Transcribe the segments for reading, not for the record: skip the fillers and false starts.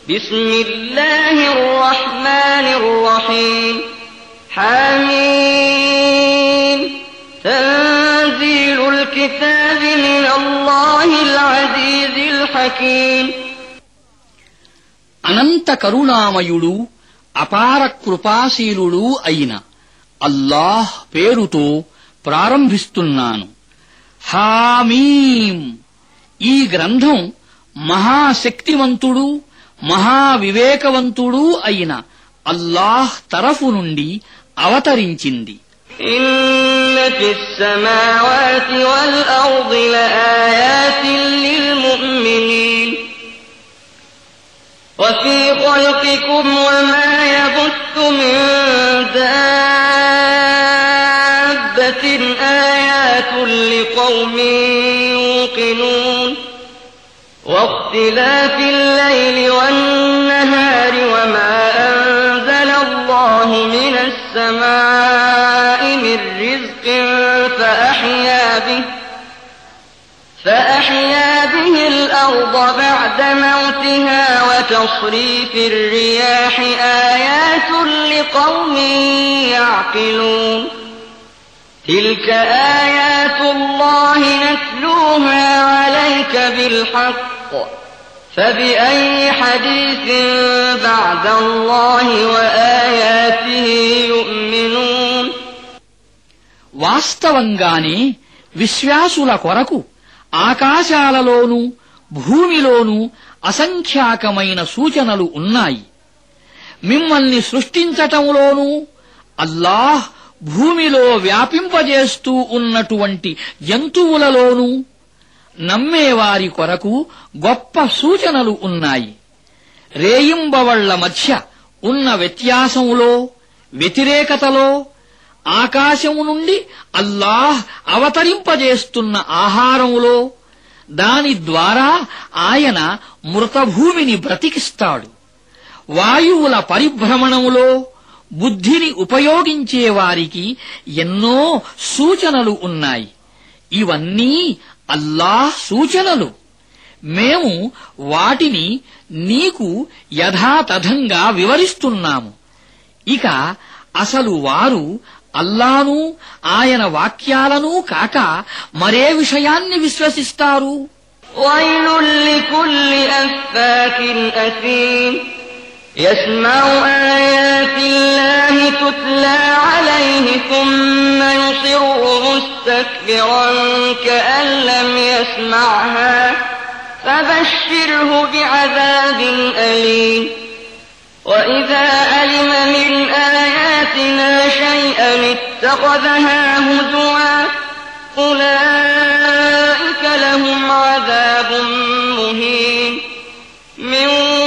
بسم الله الرحمن الرحيم حميم تنزيل الكتاب من الله العزيز الحكيم అనంత కరుణామయుడు అపార కృపాశీలుడు అయిన అల్లాహ్ పేరుతో ప్రారంభిస్తున్నాను. హామీం. ఈ గ్రంథం మహాశక్తివంతుడు మహావివేకవంతుడు అయిన అల్లాహ్ తరఫు నుండి అవతరించింది. إن في السماوات والأرض لآيات للمؤمنين وفي خلقكم وما يبث من دابة آيات لقوم يوقنون واختلاف الليل والنهار وما أنزل الله من السماء من رزق فأحيا به الأرض بعد موتها وتصريف الرياح آيات لقوم يعقلون تلك آيات الله نتلوها عليك بالحق فبأي حديث بعد الله وآياته يؤمنون వాస్తవంగానే విశ్వాసుల కొరకు ఆకాశాలలోనూ భూమిలోనూ అసంఖ్యాకమైన సూచనలు ఉన్నాయి. మిమ్మల్ని సృష్టించటంలోనూ అల్లాహ్ భూమిలో వ్యాపింపజేస్తూ ఉన్నటువంటి జంతువులలోనూ నమ్మేవారి కొరకు గొప్ప సూచనలు ఉన్నాయి. రేయింబవళ్ల మధ్య ఉన్న వ్యత్యాసంలో వ్యతిరేకతలో ఆకాశము నుండి అల్లాహ్ అవతరింపజేస్తున్న ఆహారంలో దాని ద్వారా ఆయన మృతభూమిని బ్రతికిస్తాడు. వాయువుల పరిభ్రమణములో బుద్ధిని ఉపయోగించే వారికి ఎన్నో సూచనలు ఉన్నాయి. ఇవన్నీ అల్లాహ్ సూచనలు. మేము వాటిని నీకు యథాతథంగా వివరిస్తున్నాము. ఇక అసలు వారు అల్లాను ఆయన వాక్యాలను కాక మరే విషయాన్ని విశ్వసిస్తారు? ويل لكل أفاك أثيم يسمع آيات الله تتلى عليه ثم يصر مستكبرا كأن لم يسمعها فبشره بعذاب أليم وإذا علم من آياتنا شيئا اتخذها هزوا أولئك لهم عذاب مهين من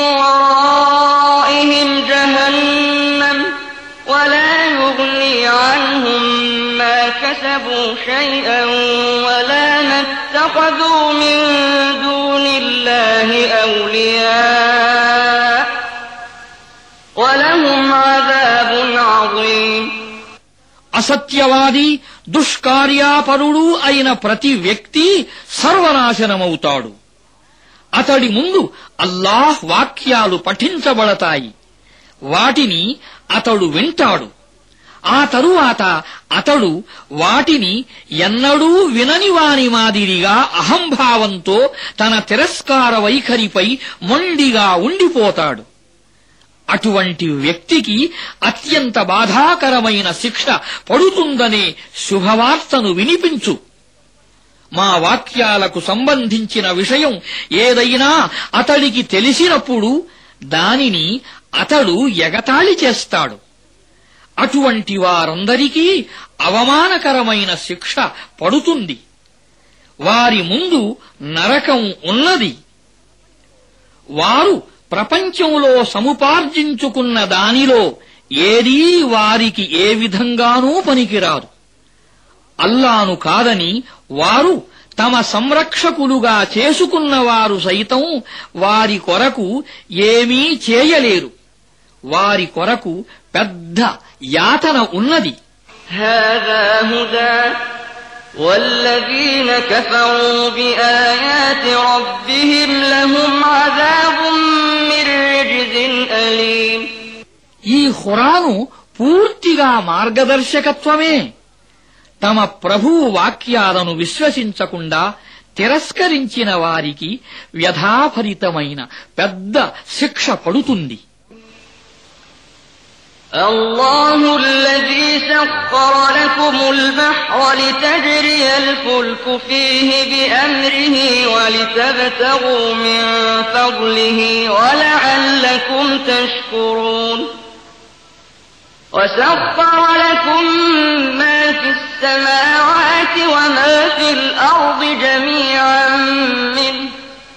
ورائهم جهنم ولا يغني عنهم ما كسبوا شيئا ولا ما اتخذوا من دون الله أولياء ولهم عذاب عظيم అసత్యవాది దుష్కార్యాపరుడు అయిన ప్రతి వ్యక్తి సర్వనాశనమవుతాడు. అతడి ముందు అల్లాహ్ వాక్యాలు పఠించబడతాయి. వాటిని అతడు వింటాడు. ఆ తరువాత అతడు వాటిని ఎన్నడూ వినని వాని మాదిరిగా అహంభావంతో తన తిరస్కార వైఖరిపై మొండిగా ఉండిపోతాడు. అటువంటి వ్యక్తికి అత్యంత బాధాకరమైన శిక్ష పడుతుందనే శుభవార్తను వినిపించు. మా వాక్యాలకు సంబంధించిన విషయం ఏదైనా అతడికి తెలిసినప్పుడు దానిని అతడు ఎగతాళి చేస్తాడు. అటువంటి వారందరికీ అవమానకరమైన శిక్ష పడుతుంది. వారి ముందు నరకం ఉన్నది. వారు ప్రపంచంలో సముపార్జించుకున్న దానిలో ఏదీ వారికి ఏ విధంగానూ పనికిరాదు. అల్లాను కాదని వారు తమ సంరక్షకులుగా చేసుకున్నవారు సైతం వారి కొరకు ఏమీ చేయలేరు. వారి కొరకు పెద్ద యాతన ఉన్నది. هذا هدى والذين كفروا بآيات ربهم لهم عذاب من رجز ఈ ఖురాను పూర్తిగా మార్గదర్శకత్వమే. తమ ప్రభువు వాక్యాలను విశ్వసించకుండా తిరస్కరించిన వారికి వ్యధాభరితమైన పెద్ద శిక్ష పడుతుంది. الله الذي سخر لكم البحر لتجري الفلك فيه بأمره ولتبتغوا من فضله ولعلكم تشكرون وسخر لكم ما في السماوات وما في الأرض جميعا منه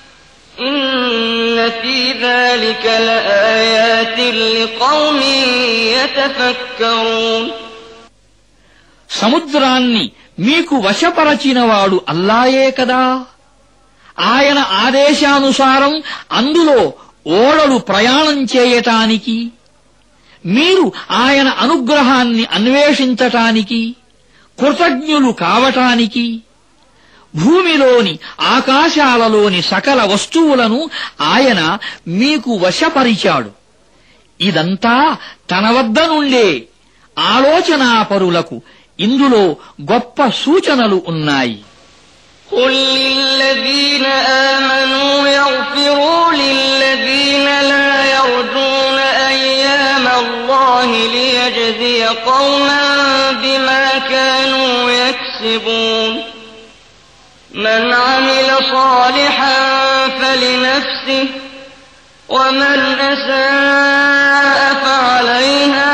إن في ذلك لآيات لقوم يتفكرون. సముద్రాన్ని మీకు వశపరచినవాడు అల్లాయే కదా. ఆయన ఆదేశానుసారం అందులో ఓడలు ప్రయాణం చేయటానికి, మీరు ఆయన అనుగ్రహాన్ని అన్వేషించటానికి, కృతజ్ఞులు కావటానికి, భూమిలోని ఆకాశాలలోని సకల వస్తువులను ఆయన మీకు వశపరిచాడు. ఇదంతా తన వద్ద నుండే. ఆలోచనాపరులకు ఇందులో గొప్ప సూచనలు ఉన్నాయి. قل للذين آمنوا يغفروا للذين لا يرجون أيام الله ليجزي قوما بما كانوا يكسبون من عمل صالحا فلنفسه ومن أساء فعليها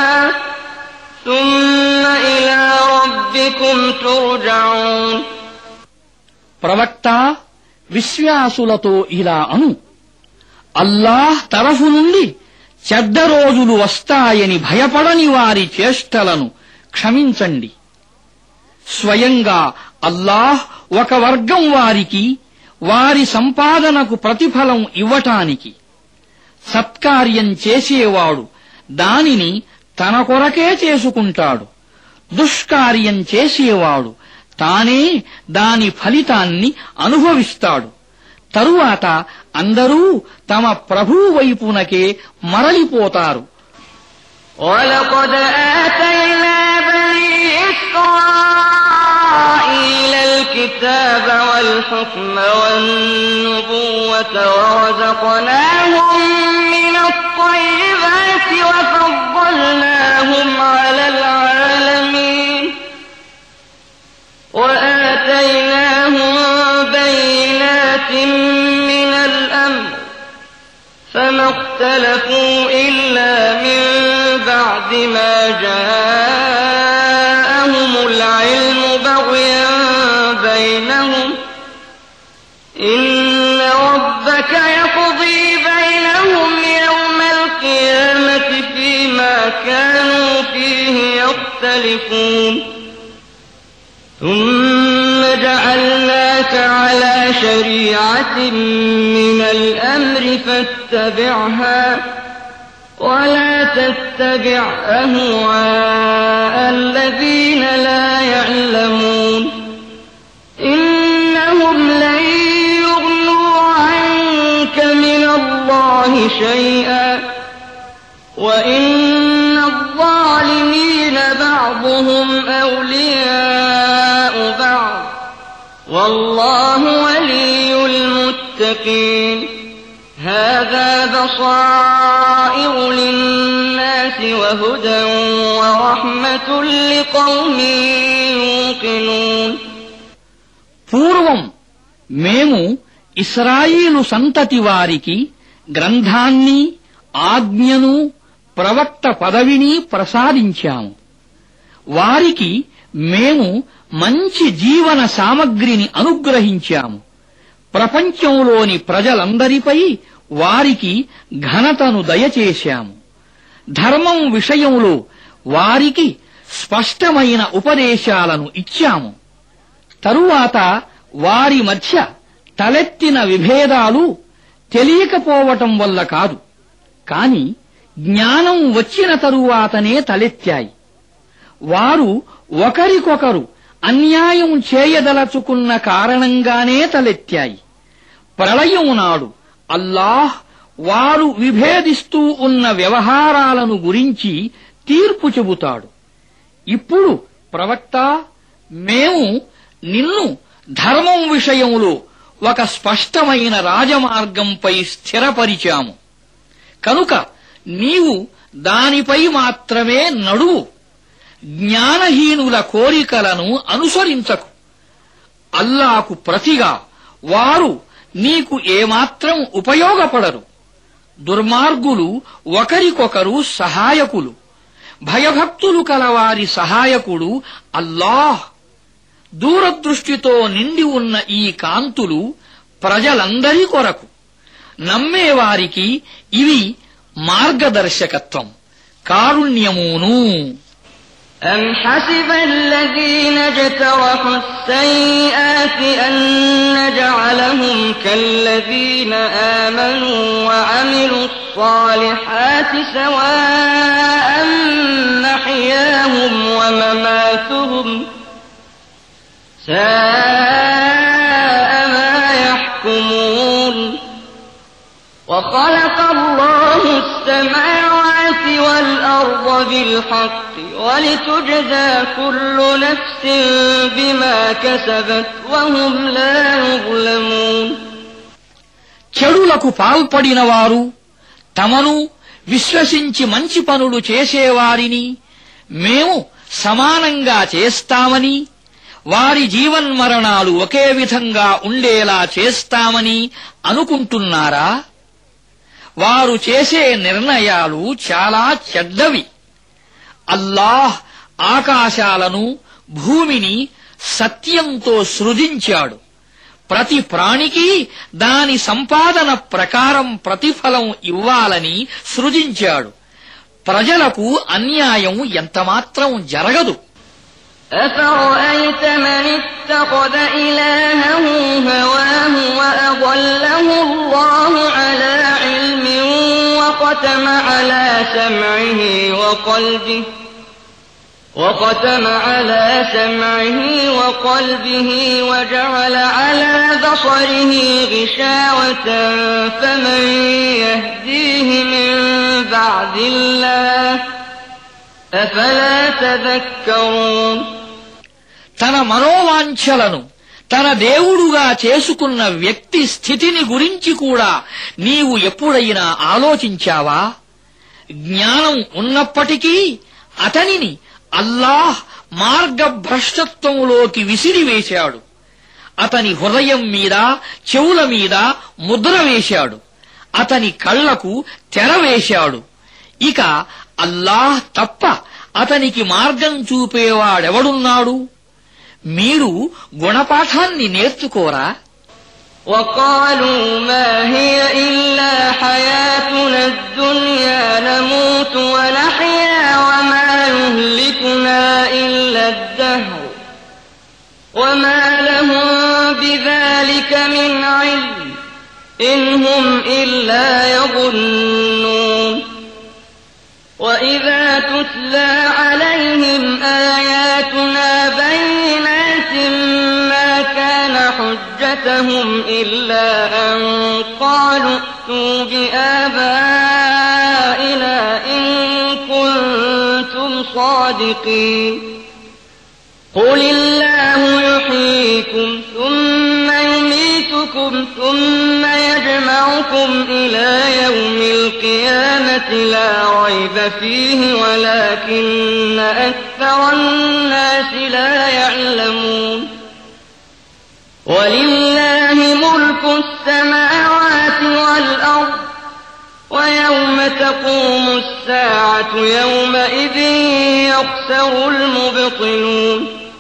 ثم إلى ربكم ترجعون. ప్రవక్త విశ్వాసులతో ఇలా అను, అల్లాహ్ తరఫు నుండి చెడ్డ రోజులు వస్తాయని భయపడని వారి చేష్టలను క్షమించండి. స్వయంగా అల్లాహ్ ఒక వర్గం వారికి వారి సంపాదనకు ప్రతిఫలం ఇవ్వటానికి, సత్కార్యం చేసేవాడు దానిని తన కొరకే చేసుకుంటాడు, దుష్కార్యం చేసేవాడు తానే దాని ఫలితాన్ని అనుభవిస్తాడు. తరువాత అందరూ తమ ప్రభువు వైపునకే మరలిపోతారు. وَلَقَدْ آتَيْنَا بَنِي إِسْرَائِيلَ الْكِتَابَ وَالْحُكْمَ وَالنُّبُوَّةَ وَرَزَقْنَاهُم مِّنَ الطَّيِّبَاتِ وَفَضَّلْنَاهُمْ عَلَى الْعَالَمِينَ وَآتَيْنَاهُم بَيِّنَاتٍ مِّنَ الْأَمْرِ فَمَا اخْتَلَفُوا إِلَّا مِن بَعْدِ مَا جَاءَهُمُ الْعِلْمُ بَغْيًا بَيْنَهُمْ إِنَّ رَبَّكَ يَقْضِي بَيْنَهُمْ يَوْمَ الْقِيَامَةِ فِيمَا كَانُوا فِيهِ يَخْتَلِفُونَ ثُمَّ جَعَلْنَاكَ عَلَى شَرِيعَةٍ مِّنَ الْأَمْرِ فَاتَّبِعْهَا وَلَا تَتَّبِعْ أَهْوَاءَ الَّذِينَ لَا يَعْلَمُونَ إِنَّهُمْ لَن يُغْنُوا عَنكَ مِنَ اللَّهِ شَيْئًا وَإِنَّ الظَّالِمِينَ بَعْضُهُمْ أَوْلِيَاءُ بَعْضٍ وَاللَّهُ وَلِيُّ الْمُتَّقِينَ هَذَا بَصَائِرُ لِلنَّاسِ وَهُدًى وَرَحْمَةٌ لِقَوْمٍ يُوقِنُونَ. పూర్వం మేము ఇశ్రాయేలు సంతతి వారికి గ్రంథాన్ని, ఆజ్ఞను, ప్రవక్త పదవిని ప్రసాదించాము. వారికి మేము మంచి జీవన సామగ్రిని అనుగ్రహించాము. ప్రపంచంలోని ప్రజలందరిపై వారికి ఘనతను దయచేశాము. ధర్మం విషయంలో వారికి స్పష్టమైన ఉపదేశాలను ఇచ్చాము. తరువాత వారి మధ్య తలెత్తిన విభేదాలు తెలియకపోవటం వల్ల కాదు, కాని జ్ఞానం వచ్చిన తరువాతనే తలెత్తాయి. వారు ఒకరికొకరు అన్యాయం చేయదలచుకున్న కారణంగానే తలెత్తాయి. ప్రళయం నాడు అల్లాహ్ వారు విభేదిస్తూ ఉన్న వ్యవహారాలను గురించి తీర్పు చెబుతాడు. ఇప్పుడు ప్రవక్త, మేము నిన్ను ధర్మం విషయంలో ఒక స్పష్టమైన రాజమార్గంపై స్థిరపరిచాము. కనుక నీవు దానిపై మాత్రమే నడువు. జ్ఞానహీనుల కోరికలను అనుసరించకు. అల్లాకు ప్రతిగా వారు నీకు ఏమాత్రం ఉపయోగపడరు. దుర్మార్గులు ఒకరికొకరు సహాయకులు. భయభక్తులు కలవారి సహాయకుడు అల్లాహ్. దూరదృష్టితో నిండి ఉన్న ఈ కాంతులు ప్రజలందరి కొరకు. నమ్మేవారికి ఇవి మార్గదర్శకత్వం, కారుణ్యమును. أم حسب الذين اجترحوا السيئات أن نجعلهم كالذين آمنوا وعملوا الصالحات سواء محياهم ومماتهم ساء ما يحكمون وخلق الله السماوات والأرض بالحق ولتجزى كل نفس بما كسبت وهم لا يظلمون. చెడులకు పాల్పడినవారు తమను విశ్వసించి మంచి పనులు చేసేవారిని మేము సమానంగా చేస్తామని, వారి జీవన్మరణాలు ఒకే విధంగా ఉండేలా చేస్తామని అనుకుంటున్నారా? వారు చేసే నిర్ణయాలు చాలా చెడ్డవి. అల్లాహ్ ఆకాశాలను, భూమిని సత్యంతో సృజించాడు. ప్రతి ప్రాణికి దాని సంపాదన ప్రకారం ప్రతిఫలం ఇవ్వాలని సృజించాడు. ప్రజలకు అన్యాయం ఎంతమాత్రం జరగదు. أفرأيت من اتخذ إلهه هواه وأضله الله على علم وختم على سمعه وقلبه وجعل على بصره غشاوة فمن يهديه من بعد الله أفلا تذكرون. తన మనోవాంఛలను తన దేవుడుగా చేసుకున్న వ్యక్తి స్థితిని గురించి కూడా నీవు ఎప్పుడైనా ఆలోచించావా? జ్ఞానం ఉన్నప్పటికీ అతనిని అల్లాహ్ మార్గభ్రష్టత్వంలోకి విసిరివేశాడు. అతని హృదయం మీద, చెవుల మీద ముద్ర వేశాడు. అతని కళ్లకు తెర వేశాడు. ఇక అల్లాహ్ తప్ప అతనికి మార్గం చూపేవాడెవడున్నాడు? మీరు గుణపాఠాన్ని నేర్చుకోరా? وقالوا ما هي إلا حياتنا الدنيا نموت ونحيا وما يهلكنا إلا الدهر وما لهم بذلك من علم إن هم إلا يظنون. وإذا تتلى عليهم آياتنا بينات ما كان حجتهم إلا أن قالوا ائتوا بآبائنا إن كنتم صادقين. قل الله يحييكم ثم يميتكم ثم يجمعكم إلى يوم القيامة لا ريب فيه ولكن أكثر الناس لا يعلمون. ولله ملك السماوات والأرض ويوم تقوم الساعة يومئذ يخسر المبطلون.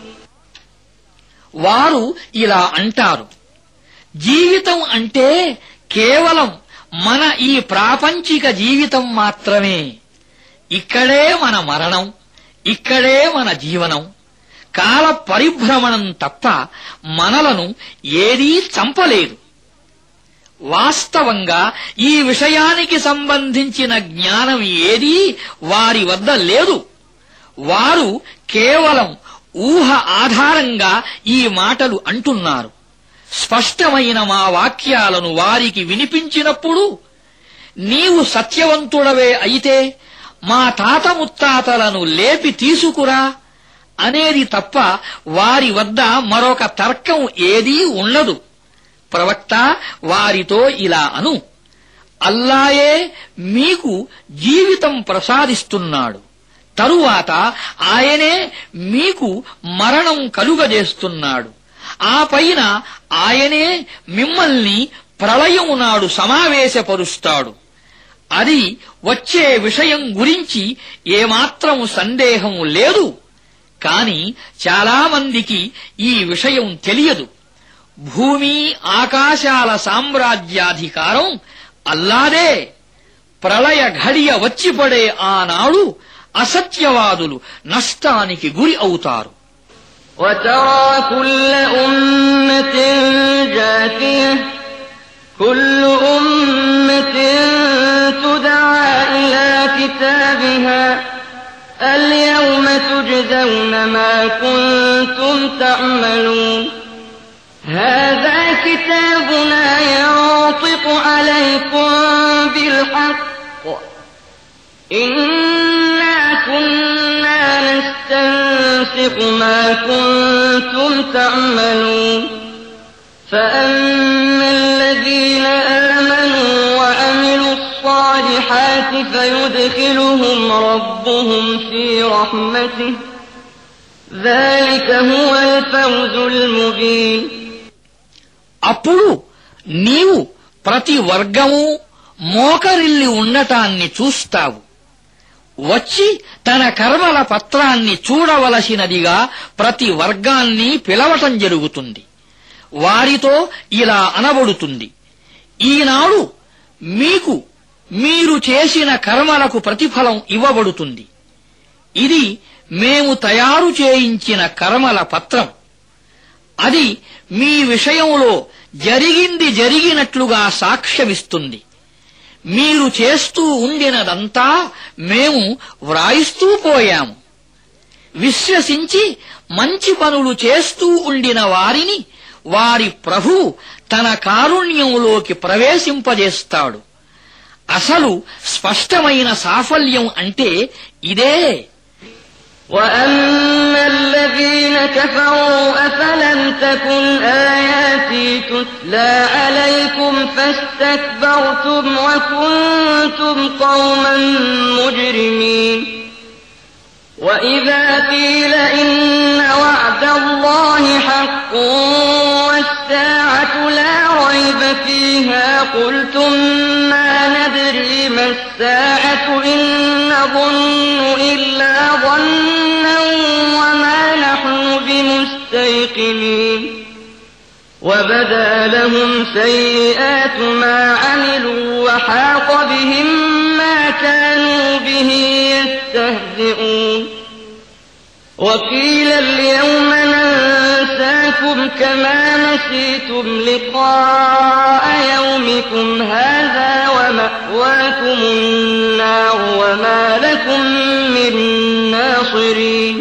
వారు ఇలా అంటారు, జీవితం అంటే కేవలం మన ఈ ప్రాపంచిక జీవితం మాత్రమే. ఇక్కడే మన మరణం, ఇక్కడే మన జీవనం. కాల పరిభ్రమణం తప్ప మనలను ఏదీ చంపలేదు. వాస్తవంగా ఈ విషయానికి సంబంధించిన జ్ఞానం ఏదీ వారి వద్ద లేదు. వారు కేవలం ఊహ ఆధారంగా ఈ మాటలు అంటున్నారు. స్పష్టమైన మా వాక్యాలను వారికి వినిపించినప్పుడు నీవు సత్యవంతుడవే అయితే మా తాత ముత్తాతలను లేపి తీసుకురా అనేది తప్ప వారి వద్ద మరొక తర్కం ఏదీ ఉండదు. ప్రవక్త వారితో ఇలా అను, అల్లాయే మీకు జీవితం ప్రసాదిస్తున్నాడు, తరువాత ఆయనే మీకు మరణం కలుగజేస్తున్నాడు, ఆపైన ఆయనే మిమ్మల్ని ప్రళయం నాడు సమావేశపరుస్తాడు. అది వచ్చే విషయం గురించి ఏమాత్రం సందేహం లేదు. కాని చాలామందికి ఈ విషయం తెలియదు. భూమి ఆకాశాల సామ్రాజ్యాధికారం అల్లాదే. ప్రళయ ఘడియ వచ్చిపడే ఆనాడు అసత్యవాదులు నష్టానికి గురి అవుతారు. وترى كل أمة جاثية كل أمة تدعى إلى كتابها اليوم تجزون ما كنتم تعملون هذا كتابنا ينطق عليكم بالحق إنا كنا نستنسخ ما كنتم تعملون فأما الذين آمنوا وعملوا الصالحات فيدخلهم ربهم في رحمته ذلك هو الفوز المبين. అప్పుడు నీవు ప్రతి వర్గము మోకరిల్లి ఉండటాన్ని చూస్తావు. వచ్చి తన కర్మల పత్రాన్ని చూడవలసినదిగా ప్రతి వర్గాన్ని పిలవటం జరుగుతుంది. వారితో ఇలా అనబడుతుంది, ఈనాడు మీకు మీరు చేసిన కర్మలకు ప్రతిఫలం ఇవ్వబడుతుంది. ఇది మేము తయారు చేయించిన కర్మల పత్రం. అది మీ విషయంలో జరిగింది జరిగినట్లుగా సాక్ష్యమిస్తుంది. మీరు చేస్తూ ఉండినదంతా మేము వ్రాయిస్తూ పోయాము. విశ్వసించి మంచి పనులు చేస్తూ ఉండిన వారిని వారి ప్రభువు తన కారుణ్యంలోకి ప్రవేశింపజేస్తాడు. అసలు స్పష్టమైన సాఫల్యం అంటే ఇదే. وَأَمَّا الَّذِينَ كَفَرُوا أَفَلَمْ تَكُنْ آيَاتِي تُتْلَى عَلَيْكُمْ فَاسْتَكْبَرْتُمْ وَكُنْتُمْ قَوْمًا مُجْرِمِينَ وَإِذَا قِيلَ إِنَّ وَعْدَ اللَّهِ حَقٌّ وَالسَّاعَةُ لَا رَيْبَ فِيهَا قُلْتُمْ مَا نَدْرِي مَا السَّاعَةُ إِن نَّظُنُّ إِلَّا ظَنًّا وَمَا نَحْنُ بِمُسْتَيْقِنِينَ وَبَدَا لَهُمْ سَيِّئَاتُ مَا عَمِلُوا وَحَاقَ بِهِم مَّا كَانُوا بِهِ يَسْتَهْزِئُونَ وَقِيلَ الْيَوْمَ نَنسَاكُمْ كَمَا نَسِيتُمْ لِقَاءَ يَوْمِكُمْ هَٰذَا وَمَأْوَاكُمُ النَّارُ وَمَا لَكُم مِّن نَّاصِرِينَ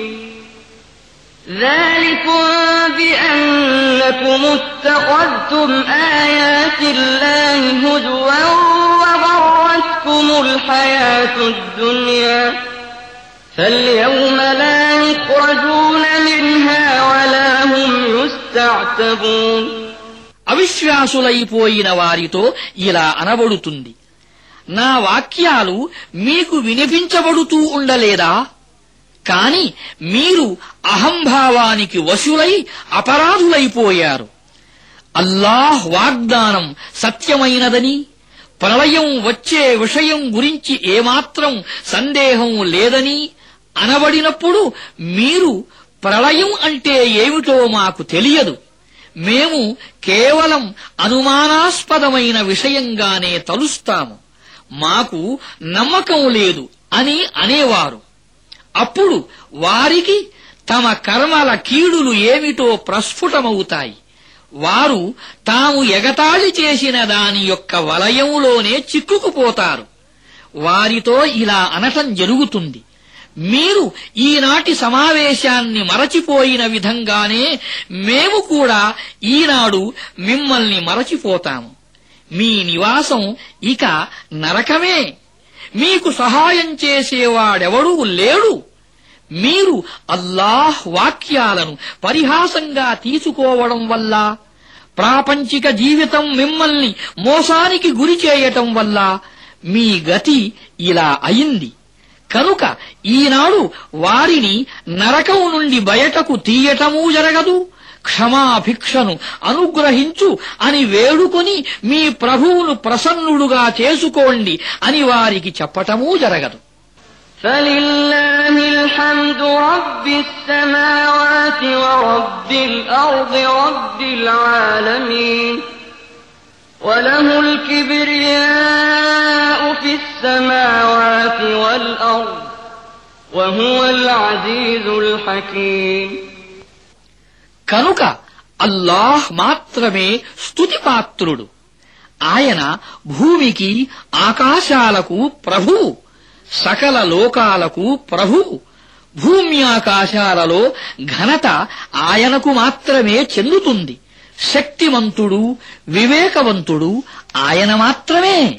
ذَٰلِكُم بِأَنَّكُمُ اتَّخَذْتُمْ آيَاتِ اللَّهِ هُزُوًا وَغَرَّتْكُمُ الْحَيَاةُ الدُّنْيَا فَالْيَوْمَ لَا يُخْرَجُونَ مِنْهَا وَلَا هُمْ يُسْتَعْتَبُونَ. అవిశ్వాసులైపోయిన వారితో ఇలా అనబడుతుంది, నా వాక్యాలు మీకు వినిపించబడుతూ ఉండలేదా? కాని మీరు అహంభావానికి వశులై అపరాధులైపోయారు. అల్లాహ్ వాగ్దానం సత్యమైనదని, ప్రళయం వచ్చే విషయం గురించి ఏమాత్రం సందేహం లేదని అనబడినప్పుడు మీరు ప్రళయం అంటే ఏమిటో మాకు తెలియదు, మేము కేవలం అనుమానాస్పదమైన విషయంగానే తలుస్తాము, మాకు నమ్మకం లేదు అని అనేవారు. అప్పుడు వారికి తమ కర్మల కీడులు ఏమిటో ప్రస్ఫుటమవుతాయి. వారు తాము ఎగతాళి చేసిన దాని యొక్క వలయంలోనే చిక్కుకుపోతారు. వారితో ఇలా అనటం జరుగుతుంది, మీరు ఈనాటి సమావేశాన్ని మరచిపోయిన విధంగానే మేము కూడా ఈనాడు మిమ్మల్ని మరచిపోతాము. మీ నివాసం ఇక నరకమే. మీకు సహాయం చేసేవాడెవడూ లేడు. మీరు అల్లాహ్ వాక్యాలను పరిహాసంగా తీసుకోవడం వల్ల, ప్రాపంచిక జీవితం మిమ్మల్ని మోసానికి గురి చేయటం వల్ల మీ గతి ఇలా అయింది. కనుక ఈనాడు వారిని నరకం నుండి బయటకు తీయటమూ జరగదు, క్షమాభిక్షను అనుగ్రహించు అని వేడుకొని మీ ప్రభువును ప్రసన్నుడుగా చేసుకోండి అని వారికి చెప్పటమూ జరగదు. فلله الحمد رب السماوات ورب الأرض رب العالمين وله الكبرياء في السماوات والأرض وهو العزيز الحكيم. కనుక అల్లాహ్ మాత్రమే స్తుతిపాత్రుడు. ఆయన భూమికి ఆకాశాలకు ప్రభువు, సకల లోకాలకు ప్రభువు. భూమ్యాకాశాలలో ఘనత ఆయనకు మాత్రమే చెందుతుంది. శక్తిమంతుడు, వివేకవంతుడు ఆయన మాత్రమే.